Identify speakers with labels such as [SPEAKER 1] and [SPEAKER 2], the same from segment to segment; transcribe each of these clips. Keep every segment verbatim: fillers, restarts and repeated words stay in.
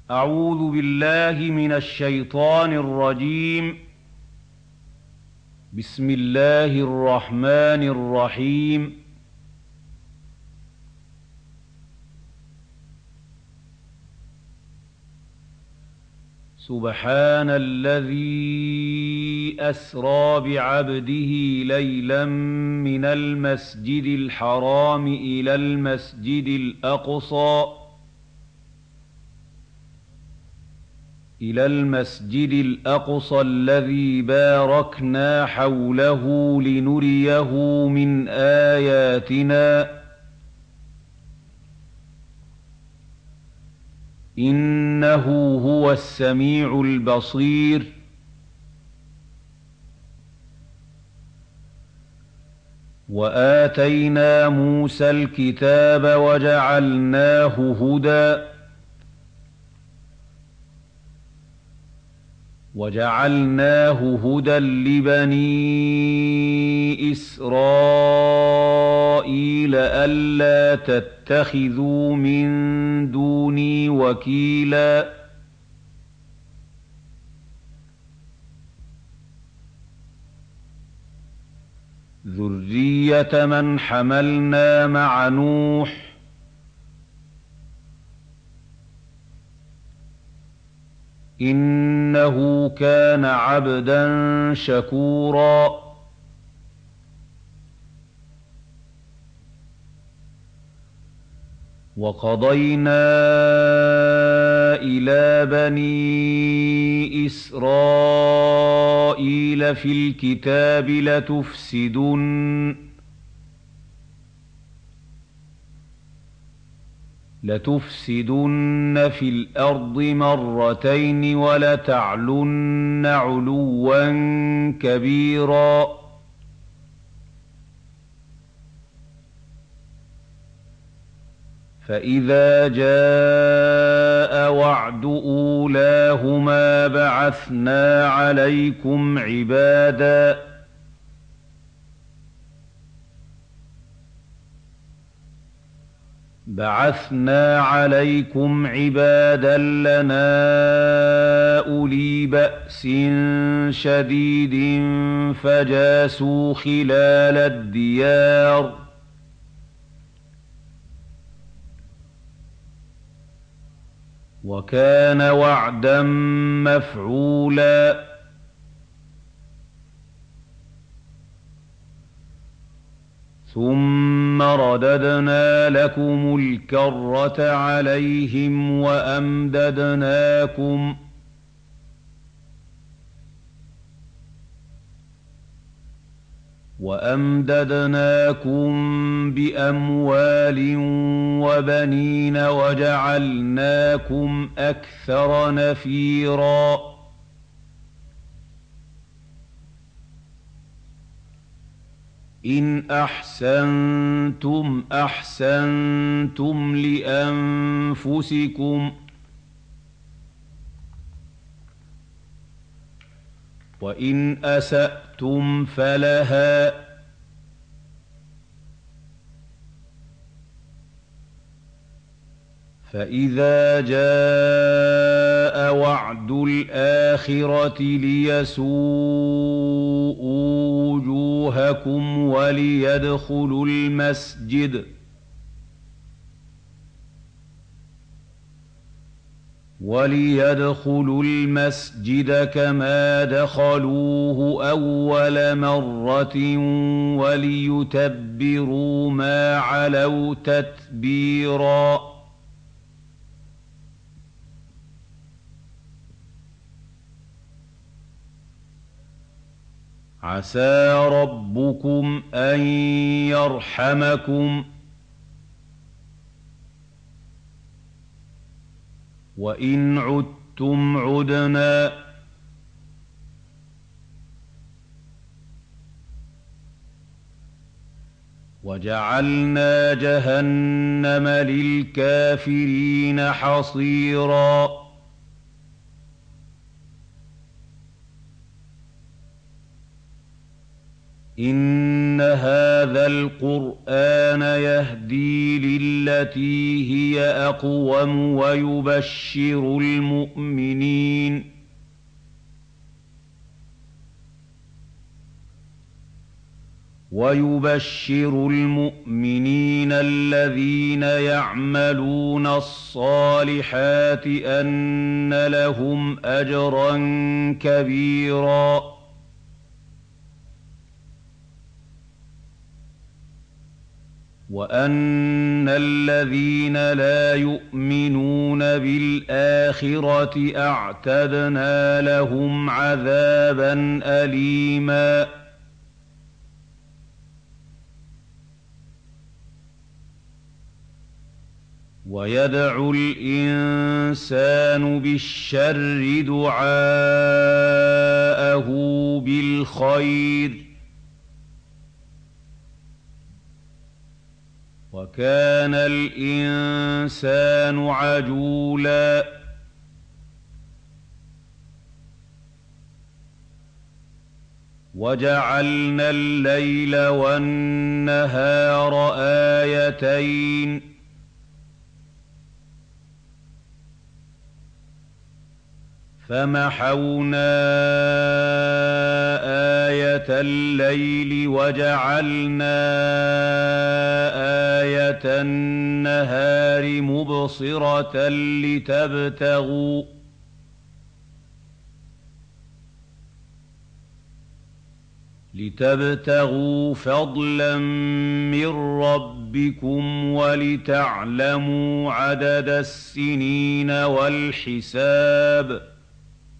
[SPEAKER 1] أعوذ بالله من الشيطان الرجيم. بسم الله الرحمن الرحيم. سبحان الذي أسرى بعبده ليلا من المسجد الحرام إلى المسجد الأقصى إلى المسجد الأقصى الذي باركنا حوله لنريه من آياتنا إنه هو السميع البصير. وآتينا موسى الكتاب وجعلناه هدى وجعلناه هدى لبني إسرائيل ألا تتخذوا من دوني وكيلا ذرية من حملنا مع نوح إنه كان عبدا شكورا. وقضينا إلى بني إسرائيل في الكتاب لتفسدن لتفسدن في الأرض مرتين ولتعلن علوا كبيرا. فإذا جاء وعد أولاهما بعثنا عليكم عبادا بعثنا عليكم عبادا لنا أولي بأس شديد فجاسوا خلال الديار وكان وعدا مفعولا. ثم رددنا لكم الكرة عليهم وأمددناكم وأمددناكم بأموال وبنين وجعلناكم أكثر نفيرا. إن أحسنتم أحسنتم لأنفسكم وإن أسأتم فلها فإذا جاء وعد الآخرة ليسوءوا وجوهكم وليدخلوا المسجد وليدخلوا المسجد كما دخلوه أول مرة وليتبروا ما علوا تتبيرا. عسى ربكم أن يرحمكم وإن عدتم عدنا وجعلنا جهنم للكافرين حصيرا. إِنَّ هَٰذَا الْقُرْآنَ يَهْدِي لِلَّتِي هِيَ أَقْوَمُ وَيُبَشِّرُ الْمُؤْمِنِينَ وَيُبَشِّرُ الْمُؤْمِنِينَ الَّذِينَ يَعْمَلُونَ الصَّالِحَاتِ أَنَّ لَهُمْ أَجْرًا كَبِيرًا وَأَنَّ الَّذِينَ لَا يُؤْمِنُونَ بِالْآخِرَةِ أَعْتَدْنَا لَهُمْ عَذَابًا أَلِيمًا وَيَدْعُ الْإِنسَانُ بِالشَّرِّ دُعَاءَهُ بِالْخَيْرِ ۖ وَكَانَ الْإِنسَانُ عَجُولًا وَجَعَلْنَا اللَّيْلَ وَالنَّهَارَ آيَتَيْنِ فَمَحَوْنَا آيَةَ اللَّيْلِ وَجَعَلْنَا آيَةَ النَّهَارِ مُبْصِرَةً لِتَبْتَغُوا لِتَبْتَغُوا فَضْلًا مِّن رَّبِّكُمْ وَلِتَعْلَمُوا عَدَدَ السِّنِينَ وَالْحِسَابَ ۚ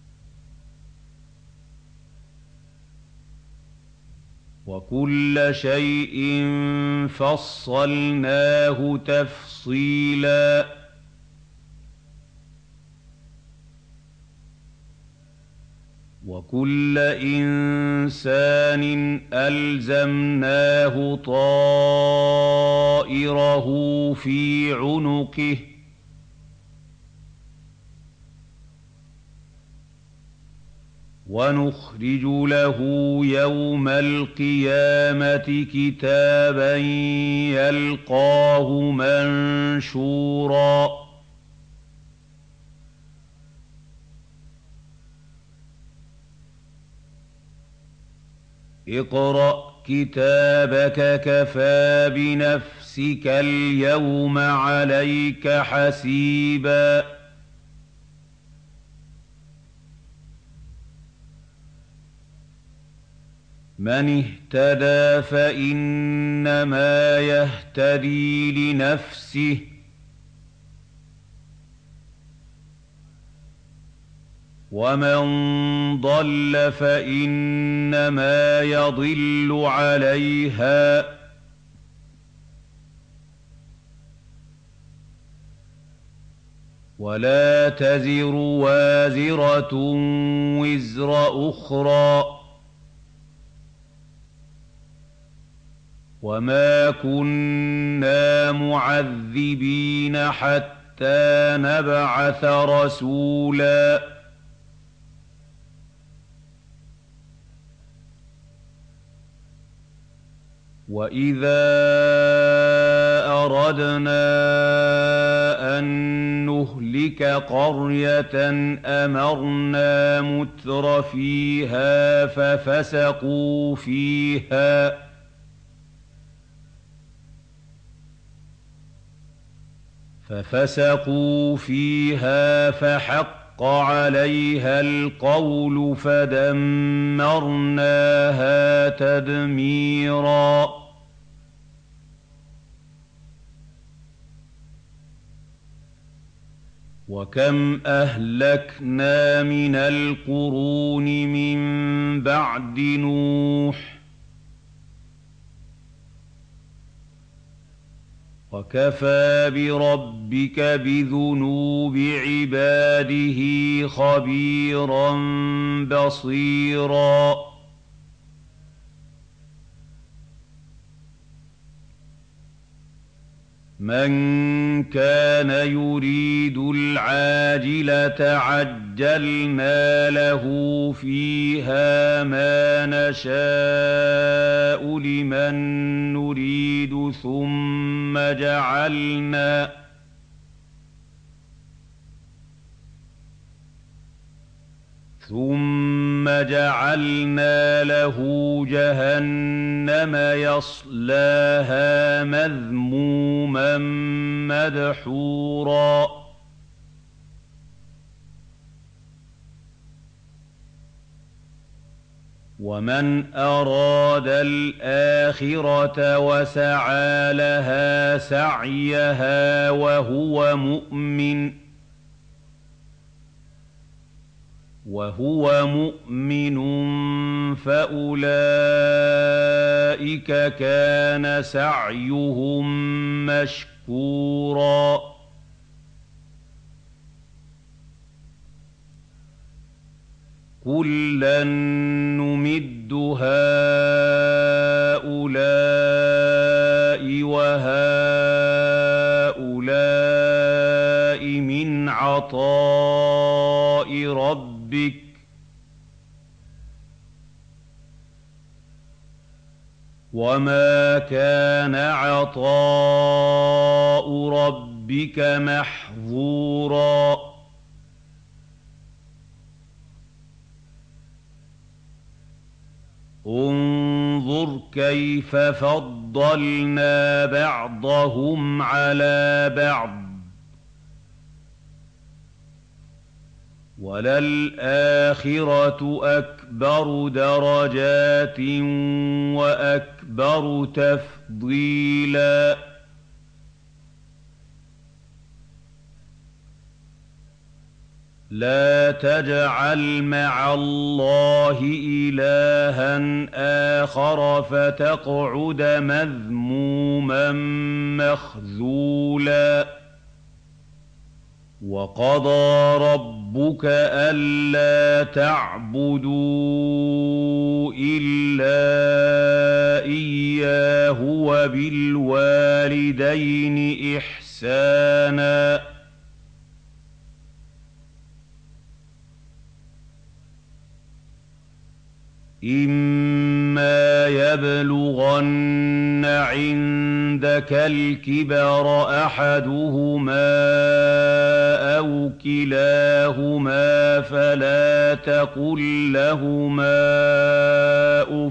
[SPEAKER 1] وَكُلَّ شَيْءٍ فَصَّلْنَاهُ تَفْصِيلًا وَكُلَّ إِنسَانٍ أَلْزَمْنَاهُ طَائِرَهُ فِي عُنُقِهِ ۖ وَنُخْرِجُ لَهُ يَوْمَ الْقِيَامَةِ كِتَابًا يَلْقَاهُ مَنشُورًا اقْرَأْ كِتَابَكَ كَفَىٰ بِنَفْسِكَ الْيَوْمَ عَلَيْكَ حَسِيبًا مَّنِ اهْتَدَىٰ فَإِنَّمَا يَهْتَدِي لِنَفْسِهِ ۖ وَمَن ضَلَّ فَإِنَّمَا يَضِلُّ عَلَيْهَا ۖ وَلَا تَزِرُ وَازِرَةٌ وِزْرَ أُخْرَىٰ ۗ وَمَا كُنَّا مُعَذِّبِينَ حَتَّىٰ نَبْعَثَ رَسُولًا وَإِذَا أَرَدْنَا أَن نُّهْلِكَ قَرْيَةً أَمَرْنَا مُتْرَ فِيهَا فَفَسَقُوا فِيهَا فَفَسَقُوا فِيهَا فَحَقَّ عَلَيْهَا الْقَوْلُ فَدَمَّرْنَاهَا تَدْمِيرًا وَكَمْ أَهْلَكْنَا مِنَ الْقُرُونِ مِن بَعْدِ نُوحٍ وَكَفَىٰ بِرَبِّكَ بِذُنُوبِ عِبَادِهِ خَبِيرًا بَصِيرًا مَن كَانَ يُرِيدُ الْعَاجِلَةَ عَجَّلْنَا لَهُ فِيهَا مَا نَشَاءُ لِمَن نُّرِيدُ ثُمَّ جَعَلْنَا ثُمَّ جَعَلْنَا لَهُ جَهَنَّمَ يَصْلَاهَا مَذْمُومًا مَّدْحُورًا وَمَنْ أَرَادَ الْآخِرَةَ وَسَعَىٰ لَهَا سَعْيَهَا وَهُوَ مُؤْمِنٌ وهو مؤمن فأولئك كان سعيهم مشكورا كلا نمد هؤلاء وهؤلاء من عطاء ربك بك وما كان عطاء ربك محظورا انظر كيف فضلنا بعضهم على بعض وَلَلْآخِرَةُ أَكْبَرُ دَرَجَاتٍ وَأَكْبَرُ تَفْضِيلًا لَا تَجْعَلْ مَعَ اللَّهِ إِلَٰهًا آخَرَ فَتَقْعُدَ مَذْمُومًا مَّخْذُولًا وَقَضَىٰ رَبُّكَ أَلَّا تَعْبُدُوا إِلَّا إِيَّاهُ وَبِالْوَالِدَيْنِ إِحْسَانًا إِمَّا يَبْلُغَنَّ عِندَكَ الْكِبَرَ أَحَدُهُمَا أَوْ كِلَاهُمَا فَلَا تَقُل لَّهُمَا أُفٍّ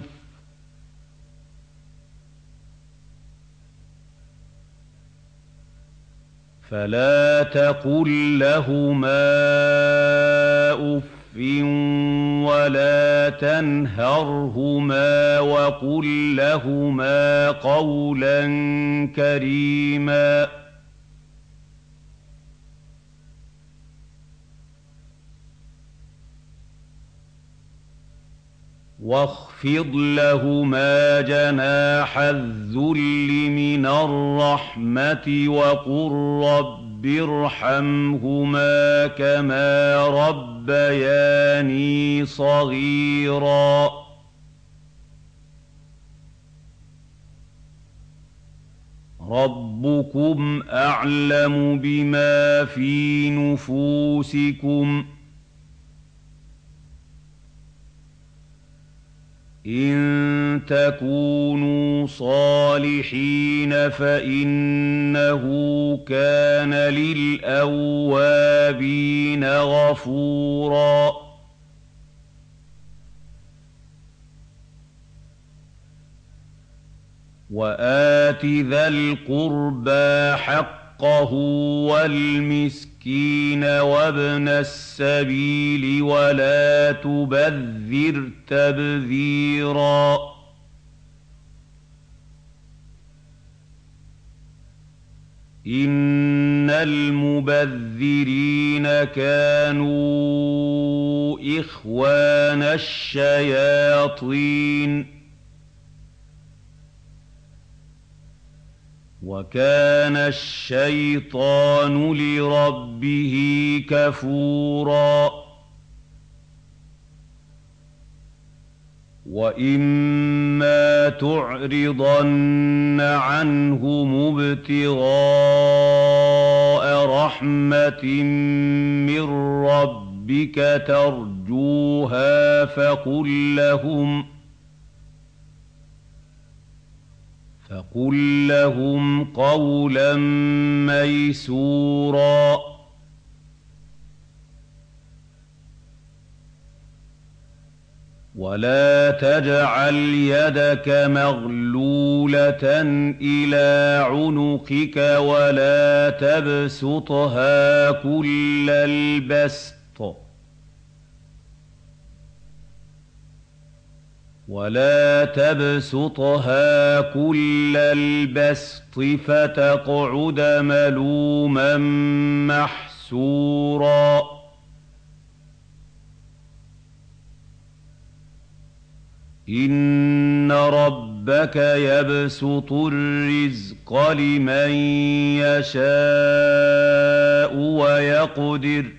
[SPEAKER 1] فَلَا تَقُل لَّهُمَا أُفٍّ وَلَا تَنْهَرْهُمَا وَقُل لَّهُمَا قَوْلًا كَرِيمًا وَاخْفِضْ لَهُمَا جَنَاحَ الذُّلِّ مِنَ الرَّحْمَةِ وَقُل رَّبِّ ارْحَمْهُمَا كَمَا رَبَّيَانِي صَغِيرًا رَّبُّكُمْ أَعْلَمُ بِمَا فِي نُفُوسِكُمْ إِن تَكُونُوا صَالِحِينَ فَإِنَّهُ كَانَ لِلْأَوَّابِينَ غَفُورًا وَآتِ ذَا الْقُرْبَىٰ حَقَّهُ وَالْمِسْكِينَ وَابْنَ السَّبِيلِ وَلَا تُبَذِّرْ تَبْذِيرًا إِنَّ الْمُبَذِّرِينَ كَانُوا إِخْوَانَ الشَّيَاطِينِ وَكَانَ الشَّيْطَانُ لِرَبِّهِ كَفُورًا وَإِمَّا تُعْرِضَنَّ عَنْهُمُ ابْتِغَاءَ رَحْمَةٍ مِّن رَّبِّكَ تَرْجُوهَا فَقُل لَّهُمْ فَقُل لَّهُمْ قَوْلًا مَّيْسُورًا وَلَا تَجْعَلْ يَدَكَ مَغْلُولَةً إِلَىٰ عُنُقِكَ وَلَا تَبْسُطْهَا كُلَّ الْبَسْطِ وَلَا تَبْسُطْهَا كُلَّ الْبَسْطِ فَتَقْعُدَ مَلُومًا مَّحْسُورًا إِنَّ رَبَّكَ يَبْسُطُ الرِّزْقَ لِمَن يَشَاءُ وَيَقْدِرُ ۚ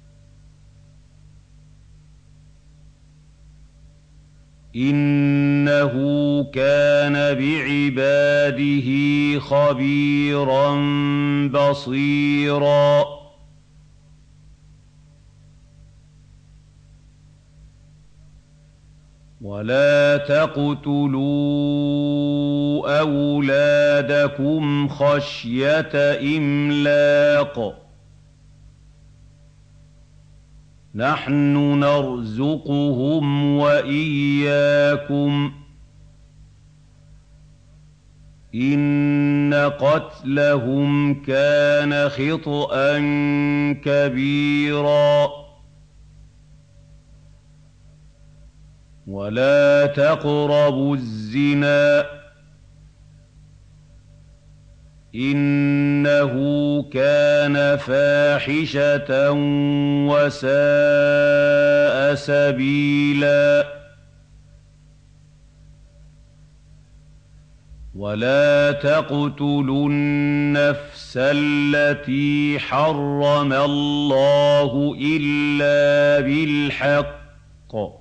[SPEAKER 1] إِنَّهُ كَانَ بِعِبَادِهِ خَبِيرًا بَصِيرًا وَلَا تَقْتُلُوا أَوْلَادَكُمْ خَشْيَةَ إِمْلَاقٍ ۖ نَّحْنُ نَرْزُقُهُمْ وَإِيَّاكُمْ ۚ إِنَّ قَتْلَهُمْ كَانَ خِطْئًا كَبِيرًا وَلَا تَقْرَبُوا الزِّنَا ۖ إِنَّهُ كَانَ فَاحِشَةً وَسَاءَ سَبِيلًا وَلَا تَقْتُلُوا النَّفْسَ الَّتِي حَرَّمَ اللَّهُ إِلَّا بِالْحَقِّ ۚ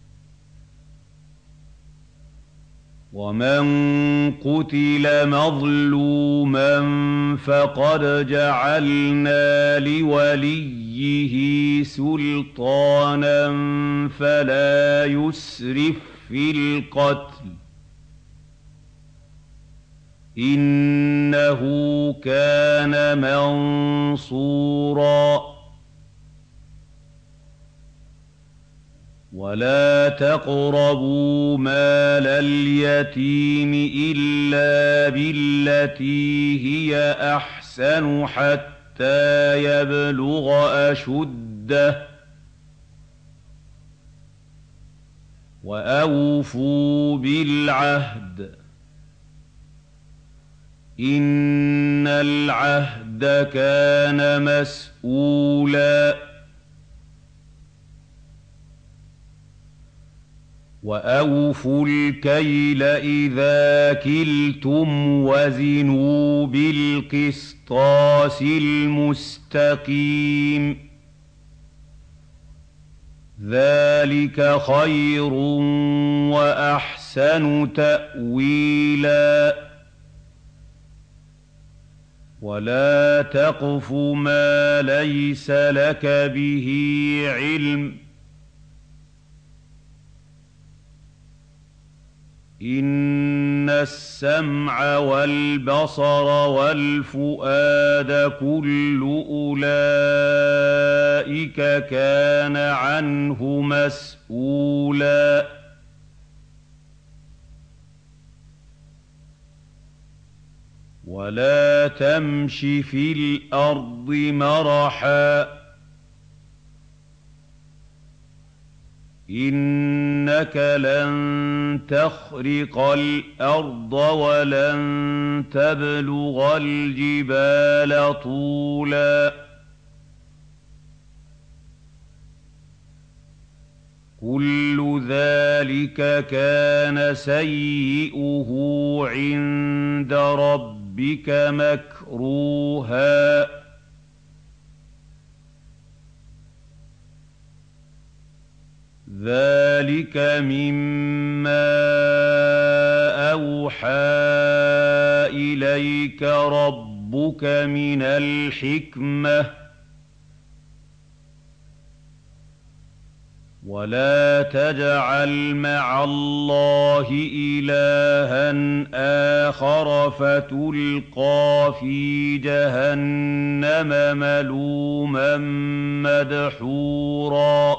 [SPEAKER 1] وَمَن قُتِلَ مَظْلُومًا فَقَدْ جَعَلْنَا لِوَلِيِّهِ سُلْطَانًا فَلَا يُسْرِف فِّي الْقَتْلِ ۖ إِنَّهُ كَانَ مَنصُورًا وَلَا تَقْرَبُوا مَالَ الْيَتِيمِ إِلَّا بِالَّتِي هِيَ أَحْسَنُ حَتَّىٰ يَبْلُغَ أَشُدَّهُ ۖ وَأَوْفُوا بِالْعَهْدِ ۖ إِنَّ الْعَهْدَ كَانَ مَسْئُولًا وَأَوْفُوا الْكَيْلَ إِذَا كِلْتُمْ وَزِنُوا بِالْقِسْطَاسِ الْمُسْتَقِيمِ ۚ ذَٰلِكَ خَيْرٌ وَأَحْسَنُ تَأْوِيلًا وَلَا تَقْفُ مَا لَيْسَ لَكَ بِهِ عِلْمٌ ۚ إِنَّ السَّمْعَ وَالْبَصَرَ وَالْفُؤَادَ كُلُّ أُولَٰئِكَ كَانَ عَنْهُ مَسْئُولًا وَلَا تَمْشِ فِي الْأَرْضِ مَرَحًا ۖ إِنَّكَ لَن تَخْرِقَ الْأَرْضَ وَلَن تَبْلُغَ الْجِبَالَ طُولًا كُلُّ ذَٰلِكَ كَانَ سَيِّئُهُ عِندَ رَبِّكَ مَكْرُوهًا ذَٰلِكَ ذلك مما أوحى إليك ربك من الحكمة ولا تجعل مع الله إلها آخر فتلقى في جهنم ملوما مدحورا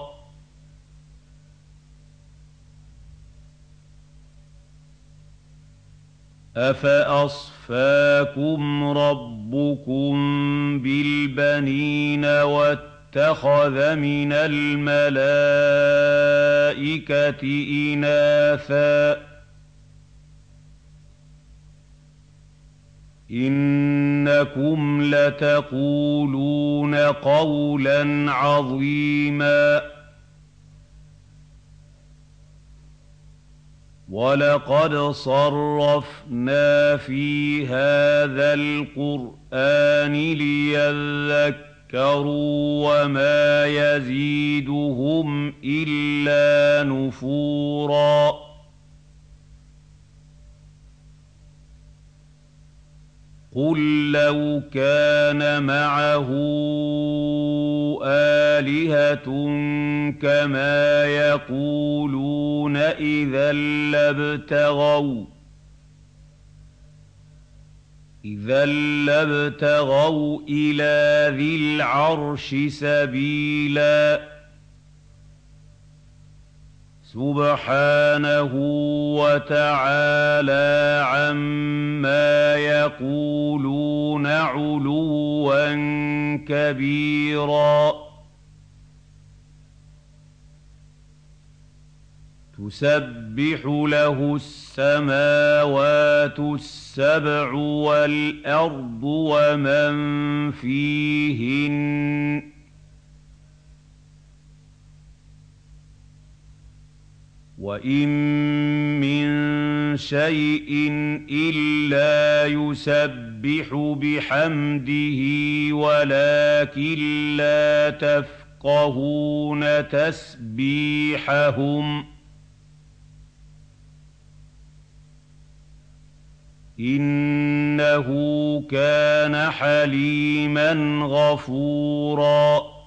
[SPEAKER 1] أفأصفاكم ربكم بالبنين واتخذ من الملائكة إناثا إنكم لتقولون قولا عظيما ولقد صرفنا في هذا القرآن ليذكروا وما يزيدهم إلا نفورا قل لو كان معه آلهة كما يقولون إذا لابتغوا إذا لابتغوا إلى ذي العرش سبيلا سبحانه وتعالى عما يقولون علوا كبيرا تسبح له السماوات السبع والأرض ومن فيهن وإن من شيء إلا يسبح بحمده ولكن لا تفقهون تسبيحهم إنه كان حليما غفورا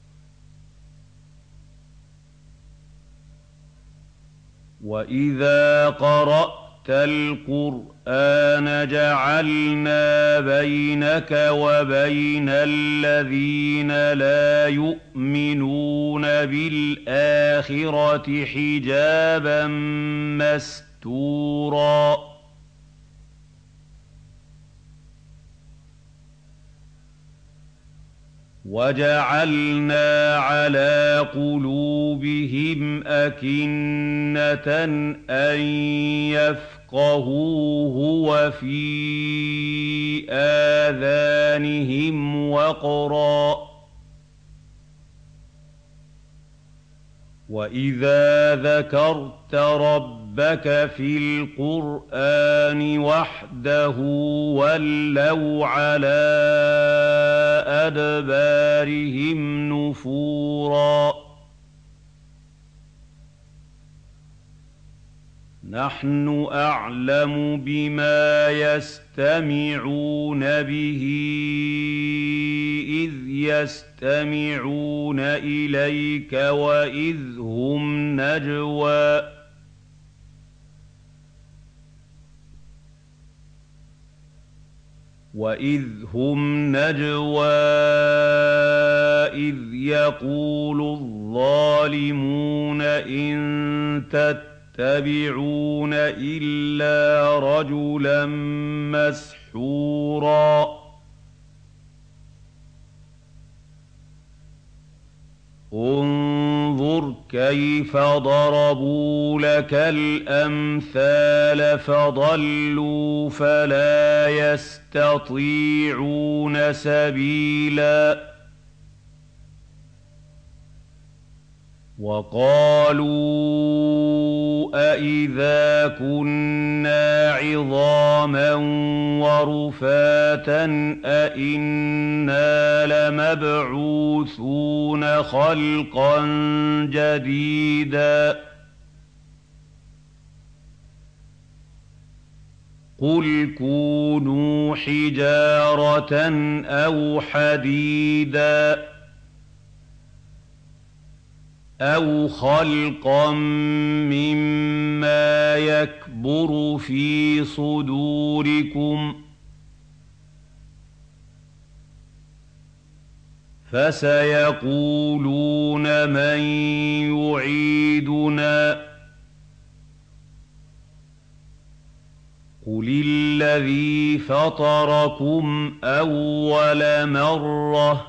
[SPEAKER 1] وإذا قرأت القرآن جعلنا بينك وبين الذين لا يؤمنون بالآخرة حجابا مستورا وجعلنا على قلوبهم أكنة أن يفقهوه وفي آذانهم وقرا وإذا ذكرت ربك في القرآن وحده ولوا على أدبارهم نفورا نحن أعلم بما يستمعون به إذ يستمعون إليك وإذ هم نجوى وإذ هم نجوى إذ يقول الظالمون إن تتبعون إلا رجلا مسحورا انظر كيف ضربوا لك الأمثال فضلوا فلا يستطيعون سبيلا وقالوا أإذا كنا عظاما ورفاتا أإنا لمبعوثون خلقا جديدا قُلْ كُونُوا حِجَارَةً أَوْ حَدِيدًا أَوْ خَلْقًا مِّمَّا يَكْبُرُ فِي صُدُورِكُمْ ۖ فَسَيَقُولُونَ مَن يُعِيدُنَا قُلِ الَّذِي فَطَرَكُمْ أَوَّلَ مَرَّةٍ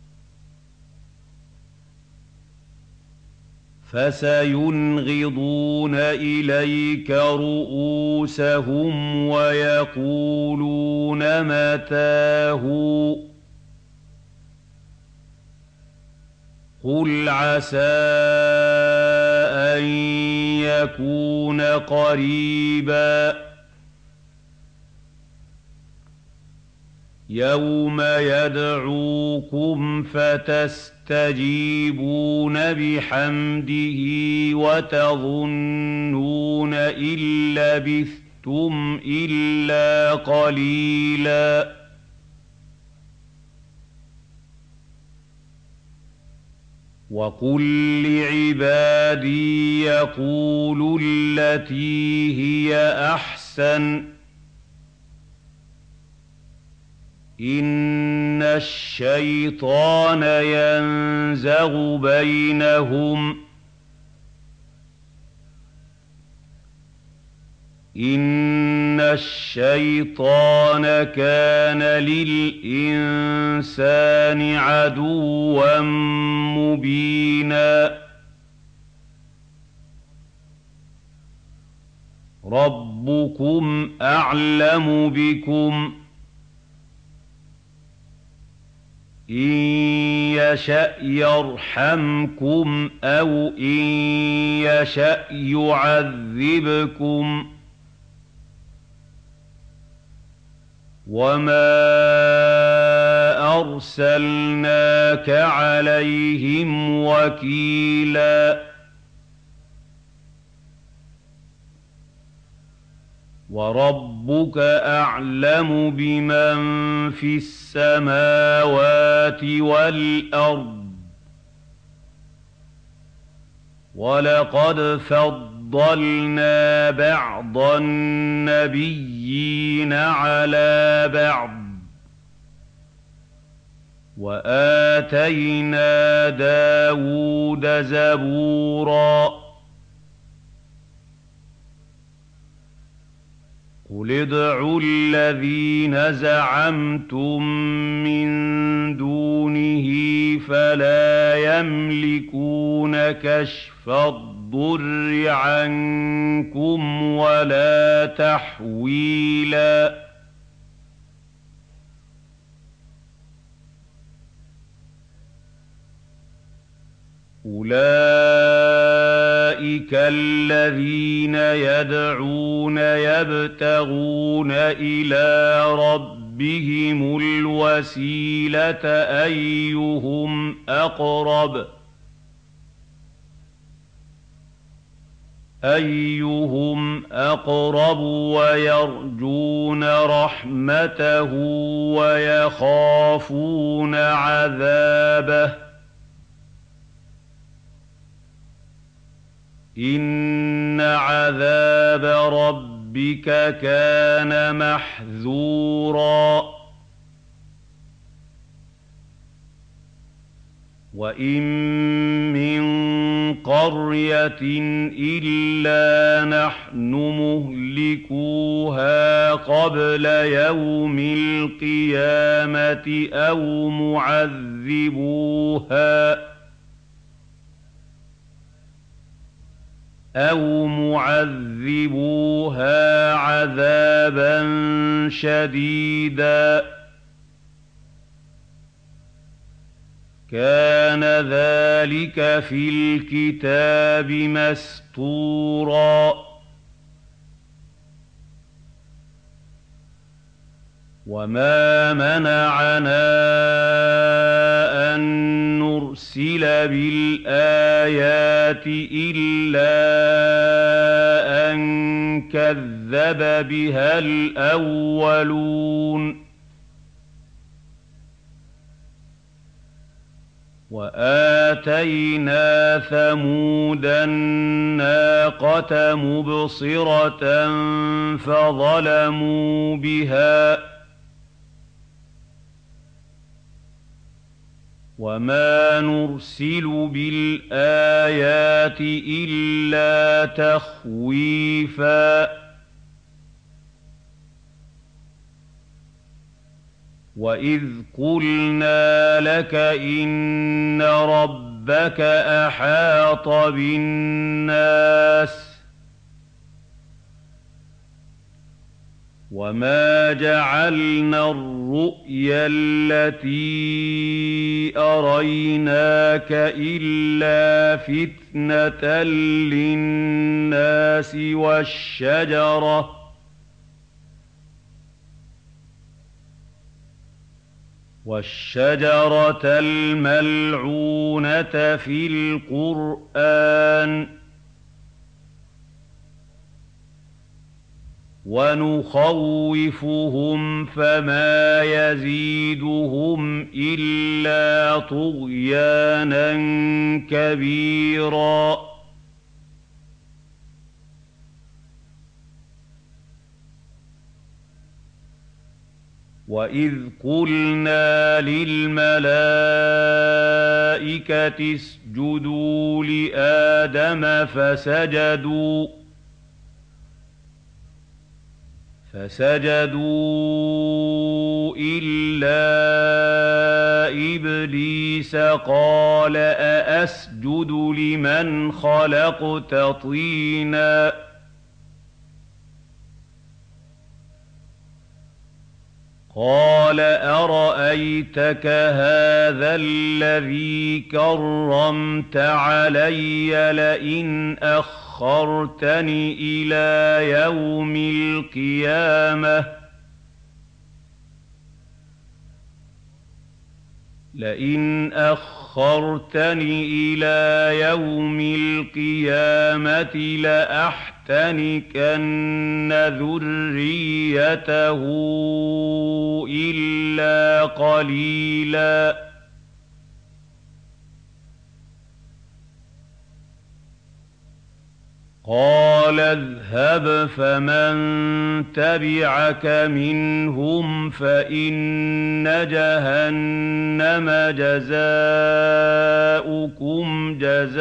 [SPEAKER 1] فَسَيُنْغِضُونَ إِلَيْكَ رُءُوسَهُمْ وَيَقُولُونَ مَتَىٰ هُوَ ۖ قُلْ عَسَىٰ أَن يَكُونَ قَرِيبًا يَوْمَ يَدْعُوكُمْ فَتَسْتَجِيبُونَ بِحَمْدِهِ وَتَظُنُّونَ إِن لَّبِثْتُمْ إِلَّا قَلِيلًا وَقُل لِّعِبَادِي يَقُولُوا الَّتِي هِيَ أَحْسَنُ إِنَّ الشَّيْطَانَ يَنزَغُ بَيْنَهُمْ إِنَّ الشَّيْطَانَ كَانَ لِلْإِنسَانِ عَدُوًّا مُّبِينًا رَبُّكُمْ أَعْلَمُ بِكُمْ إِن يَشَأْ يَرْحَمْكُمْ أَوْ إِن يَشَأْ يُعَذِّبْكُمْ وَمَا أَرْسَلْنَاكَ عَلَيْهِمْ وَكِيلًا وَرَبُّكَ أَعْلَمُ بِمَن فِي السَّمَاوَاتِ وَالْأَرْضِ وَلَقَدْ فَضَّلْنَا بَعْضَ النَّبِيِّينَ عَلَىٰ بَعْضٍ وَآتَيْنَا دَاوُودَ زَبُورًا قُلِ ادْعُوا الَّذِينَ زَعَمْتُم مِّن دُونِهِ فَلَا يَمْلِكُونَ كَشْفَ الضُّرِّ عَنكُمْ وَلَا تَحْوِيلًا أُولَٰئِكَ الَّذِينَ يَدْعُونَ يَبْتَغُونَ إِلَىٰ رَبِّهِمُ الْوَسِيلَةَ أَيُّهُمْ أَقْرَبُ أَيُّهُمْ أَقْرَبُ وَيَرْجُونَ رَحْمَتَهُ وَيَخَافُونَ عَذَابَهُ إِنَّ عَذَابَ رَبِّكَ كَانَ مَحْذُورًا وَإِن مِّن قَرْيَةٍ إِلَّا نَحْنُ مُهْلِكُوهَا قَبْلَ يَوْمِ الْقِيَامَةِ أَوْ مُعَذِّبُوهَا أَوْ مُعَذِّبُوهَا عَذَابًا شَدِيدًا كَانَ ذَلِكَ فِي الْكِتَابِ مَسْطُورًا وَمَا مَنَعَنَا أَن نرسل بالآيات إلا أن كذب بها الأولون وآتينا ثمود الناقة مبصرة فظلموا بها وما نرسل بالآيات إلا تخويفا وإذ قلنا لك إن ربك أحاط بالناس وما جعلنا الرؤيا التي أريناك إلا فتنة للناس والشجرة والشجرة الملعونة في القرآن ونخوفهم فما يزيدهم إلا طغيانا كبيرا وإذ قلنا للملائكة اسجدوا لآدم فسجدوا فسجدوا إلا إبليس قال أأسجد لمن خلقت طيناً قال أرأيتك هذا الذي كرمت علي لئن أخرتني إلى يوم القيامة لئن أخرتني إلى يوم القيامة لأحتنكن ذريته إلا قليلا قال اذهب فمن تبعك منهم فإن جهنم جزاؤكم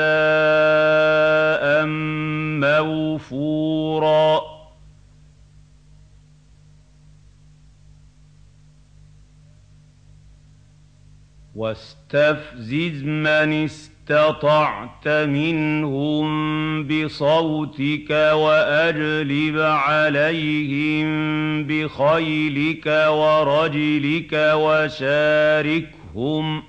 [SPEAKER 1] جزاء موفورا واستفزز من استطعت منهم بصوتك وأجلب عليهم بخيلك ورجلك وشاركهم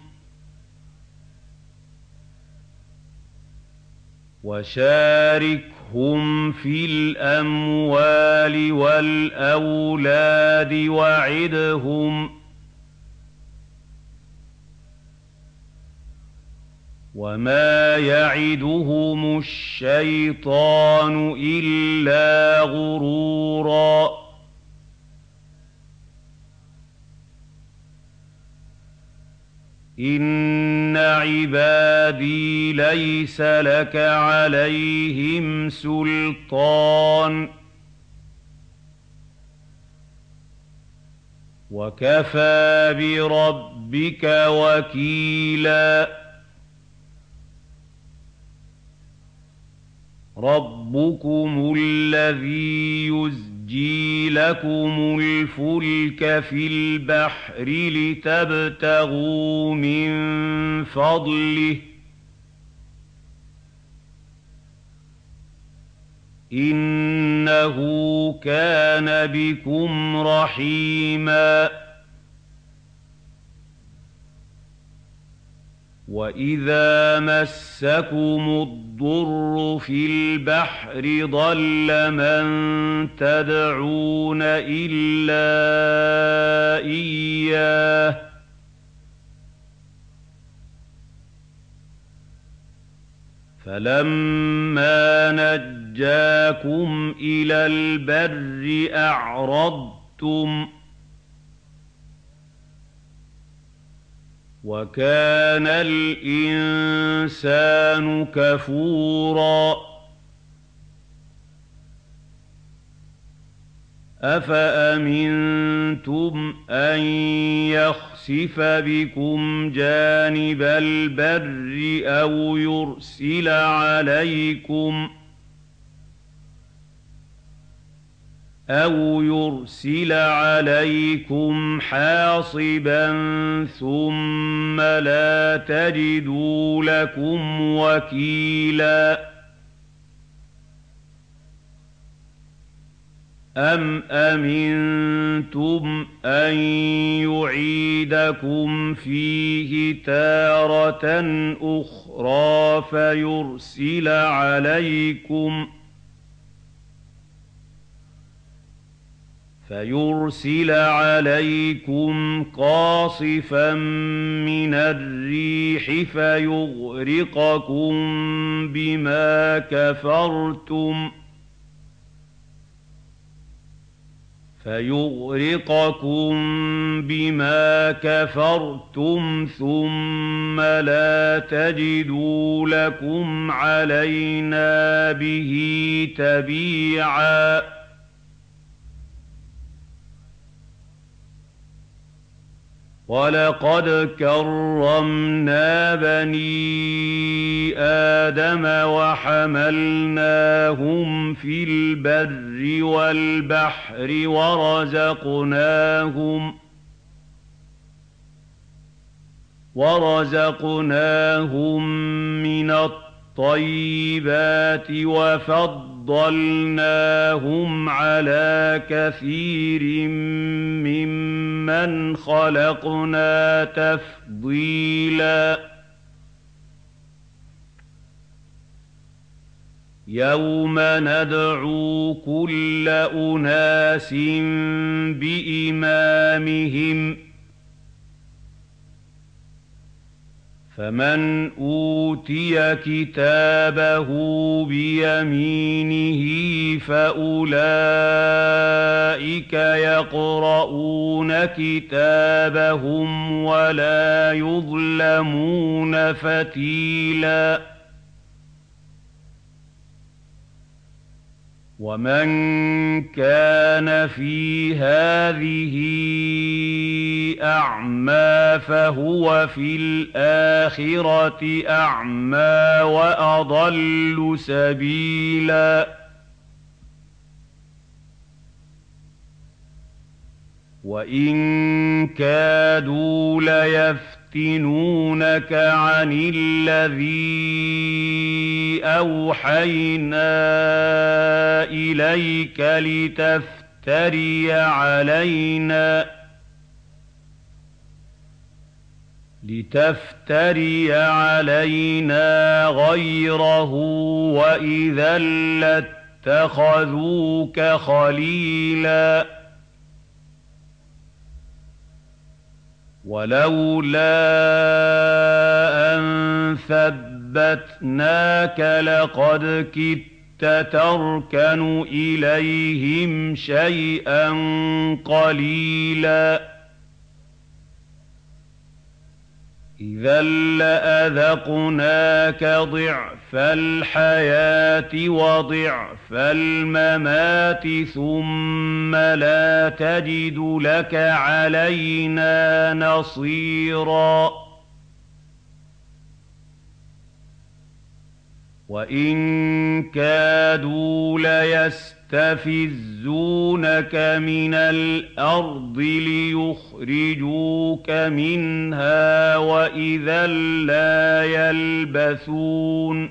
[SPEAKER 1] وشاركهم في الأموال والأولاد وعدهم وما يعدهم الشيطان إلا غرورا إن عبادي ليس لك عليهم سلطان وكفى بربك وكيلا ربكم الذي يزجي لكم الفلك في البحر لتبتغوا من فضله إنه كان بكم رحيما وإذا مسكم الضر في البحر ضل من تدعون إلا إياه فَلَمَّا نَجَّاكُمْ إِلَى الْبَرِّ أَعْرَضْتُمْ ۚ وَكَانَ الْإِنسَانُ كَفُورًا. أَفَأَمِنتُمْ أَن يَخْسِفَ بِكُمْ جَانِبَ الْبَرِّ أَوْ يُرْسِلَ عَلَيْكُمْ أَوْ يُرْسِلَ عَلَيْكُمْ حَاصِبًا ثُمَّ لَا تَجِدُوا لَكُمْ وَكِيلًا. أَمْ أَمِنتُمْ أَن يُعِيدَكُمْ فِيهِ تَارَةً أُخْرَىٰ فَيُرْسِلَ عَلَيْكُمْ فَيُرْسِلَ عَلَيْكُمْ قَاصِفًا مِّنَ الرِّيحِ فَيُغْرِقَكُم بِمَا كَفَرْتُمْ فَيُغْرِقَكُم بِمَا كَفَرْتُمْ ثُمَّ لَا تَجِدُوا لَكُمْ عَلَيْنَا بِهِ تَبِيعًا. وَلَقَدْ كَرَّمْنَا بَنِي آدَمَ وَحَمَلْنَاهُمْ فِي الْبَرِّ وَالْبَحْرِ وَرَزَقْنَاهُمْ وَرَزَقْنَاهُم مِّنَ الطَّيِّبَاتِ وَفَضَّلْنَاهُمْ عَلَىٰ كَثِيرٍ مِّمَّنْ خَلَقْنَا تَفْضِيلًا. يَوْمَ نَدْعُو كُلَّ أُنَاسٍ بِإِمَامِهِمْ، فَمَنْ أُوتِيَ كِتَابَهُ بِيَمِينِهِ فَأُولَٰئِكَ يَقْرَءُونَ كِتَابَهُمْ وَلَا يُظْلَمُونَ فَتِيلًا. وَمَن كَانَ فِي هَٰذِهِ أَعْمَىٰ فَهُوَ فِي الْآخِرَةِ أَعْمَىٰ وَأَضَلُّ سَبِيلًا. وَإِن كَادُوا لَيَفْتِنُونَكَ عَنِ الَّذِي أَوْحَيْنَا إِلَيْكَ لِتَفْتَرِيَ عَلَيْنَا لِتَفْتَرِيَ عَلَيْنَا غَيْرَهُ وَإِذًا لَّاتَّخَذُوكَ خَلِيلًا. وَلَوْلَا أَن ثَبَّتْنَاكَ لَقَدْ كِدتَّ تَرْكَنُ إِلَيْهِمْ شَيْئًا قَلِيلًا. إِذًا لَّأَذَقْنَاكَ ضِعْفَ الْحَيَاةِ وَضِعْفَ الْمَمَاتِ ثُمَّ لَا تَجِدُ لَكَ عَلَيْنَا نَصِيرًا. وَإِن كَادُوا لَيَسْتَفِزُّونَكَ مِنَ الْأَرْضِ لِيُخْرِجُوكَ مِنْهَا وَإِذًا لَّا يَلْبَثُونَ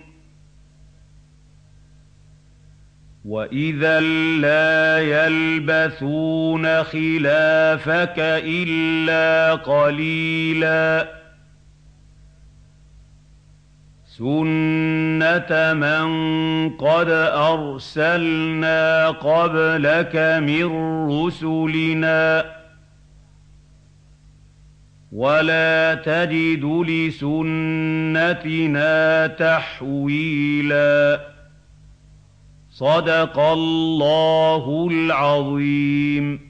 [SPEAKER 1] وَإِذًا لَّا يَلْبَثُونَ خِلَافَكَ إِلَّا قَلِيلًا. سُنَّةَ مَن قَدْ أَرْسَلْنَا قَبْلَكَ مِن رُّسُلِنَا ۖ ولا تجد لسنتنا تحويلا صدق الله العظيم.